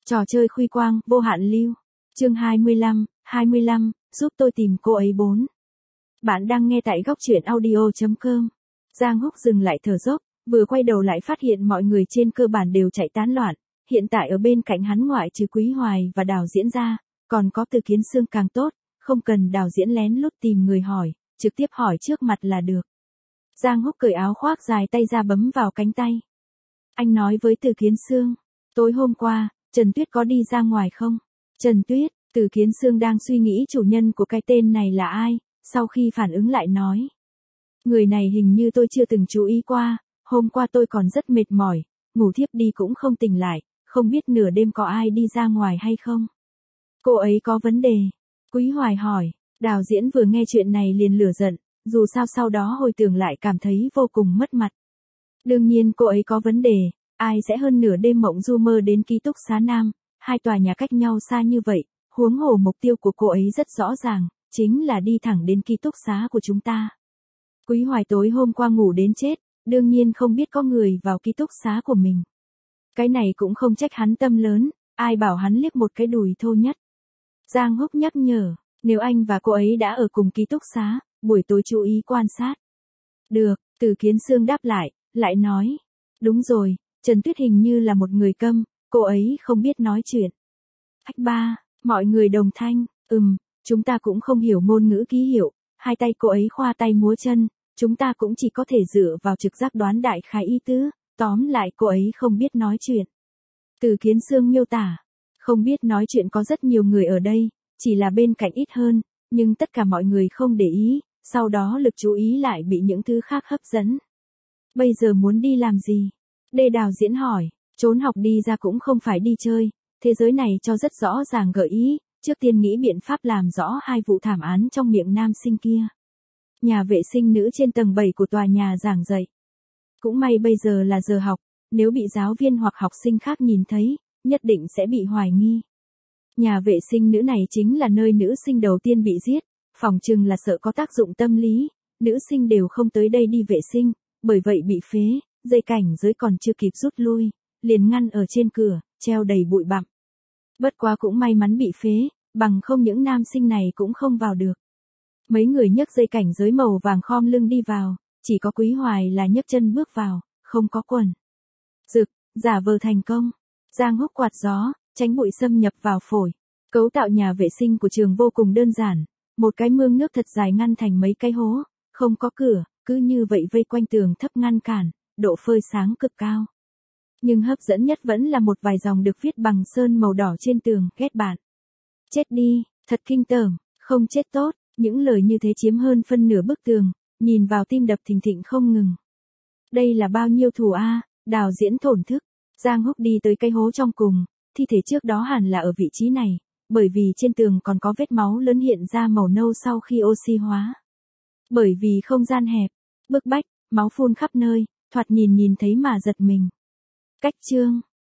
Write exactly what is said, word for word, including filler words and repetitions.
Trò chơi khuy quang, vô hạn lưu. Chương hai mươi lăm, hai mươi lăm, giúp tôi tìm cô ấy bốn. Bạn đang nghe tại góc truyện audio chấm com. Giang Húc dừng lại thở dốc, vừa quay đầu lại phát hiện mọi người trên cơ bản đều chạy tán loạn. Hiện tại ở bên cạnh hắn ngoại trừ Quý Hoài và Đào Diễn ra, còn có Từ Kiến Xương càng tốt, không cần Đào Diễn lén lút tìm người hỏi, trực tiếp hỏi trước mặt là được. Giang Húc cởi áo khoác dài tay ra bấm vào cánh tay. Anh nói với Từ Kiến Xương, tối hôm qua, Trần Tuyết có đi ra ngoài không? Trần Tuyết, Từ Kiến Xương đang suy nghĩ chủ nhân của cái tên này là ai, sau khi phản ứng lại nói. Người này hình như tôi chưa từng chú ý qua, hôm qua tôi còn rất mệt mỏi, ngủ thiếp đi cũng không tỉnh lại, không biết nửa đêm có ai đi ra ngoài hay không? Cô ấy có vấn đề. Quý Hoài hỏi, Đào Diễn vừa nghe chuyện này liền lửa giận, dù sao sau đó hồi tưởng lại cảm thấy vô cùng mất mặt. Đương nhiên cô ấy có vấn đề, ai sẽ hơn nửa đêm mộng du mơ đến ký túc xá Nam, hai tòa nhà cách nhau xa như vậy, huống hồ mục tiêu của cô ấy rất rõ ràng, chính là đi thẳng đến ký túc xá của chúng ta. Quý Hoài tối hôm qua ngủ đến chết, đương nhiên không biết có người vào ký túc xá của mình. Cái này cũng không trách hắn tâm lớn, ai bảo hắn liếc một cái đùi thô nhất. Giang Húc nhắc nhở, nếu anh và cô ấy đã ở cùng ký túc xá, buổi tối chú ý quan sát. Được, Từ Kiến Xương đáp lại, lại nói. Đúng rồi, Trần Tuyết hình như là một người câm, cô ấy không biết nói chuyện. Ách ba, mọi người đồng thanh, ừm, chúng ta cũng không hiểu ngôn ngữ ký hiệu, hai tay cô ấy khoa tay múa chân, chúng ta cũng chỉ có thể dựa vào trực giác đoán đại khái ý tứ, tóm lại cô ấy không biết nói chuyện. Từ Kiến Xương miêu tả, không biết nói chuyện có rất nhiều người ở đây, chỉ là bên cạnh ít hơn, nhưng tất cả mọi người không để ý, sau đó lực chú ý lại bị những thứ khác hấp dẫn. Bây giờ muốn đi làm gì? Đê Đào Diễn hỏi, trốn học đi ra cũng không phải đi chơi, thế giới này cho rất rõ ràng gợi ý, trước tiên nghĩ biện pháp làm rõ hai vụ thảm án trong miệng nam sinh kia. Nhà vệ sinh nữ trên tầng bảy của tòa nhà giảng dạy. Cũng may bây giờ là giờ học, nếu bị giáo viên hoặc học sinh khác nhìn thấy, nhất định sẽ bị hoài nghi. Nhà vệ sinh nữ này chính là nơi nữ sinh đầu tiên bị giết, phỏng chừng là sợ có tác dụng tâm lý, nữ sinh đều không tới đây đi vệ sinh, bởi vậy bị phế, dây cảnh giới còn chưa kịp rút lui, liền ngăn ở trên cửa, treo đầy bụi bặm. Bất quá cũng may mắn bị phế, bằng không những nam sinh này cũng không vào được. Mấy người nhấc dây cảnh giới màu vàng khom lưng đi vào, chỉ có Quý Hoài là nhấc chân bước vào, không có quần. Rực, giả vờ thành công. Giang Húc quạt gió, tránh bụi xâm nhập vào phổi. Cấu tạo nhà vệ sinh của trường vô cùng đơn giản, một cái mương nước thật dài ngăn thành mấy cái hố, không có cửa, cứ như vậy vây quanh tường thấp ngăn cản, độ phơi sáng cực cao. Nhưng hấp dẫn nhất vẫn là một vài dòng được viết bằng sơn màu đỏ trên tường, ghét bạn. Chết đi, thật kinh tởm, không chết tốt, những lời như thế chiếm hơn phân nửa bức tường, nhìn vào tim đập thình thịch không ngừng. Đây là bao nhiêu thù a? Đào Diễn thổn thức. Giang Húc đi tới cái hố trong cùng, thi thể trước đó hẳn là ở vị trí này, bởi vì trên tường còn có vết máu lớn hiện ra màu nâu sau khi oxy hóa. Bởi vì không gian hẹp, bức bách, máu phun khắp nơi, thoạt nhìn nhìn thấy mà giật mình. Cách chương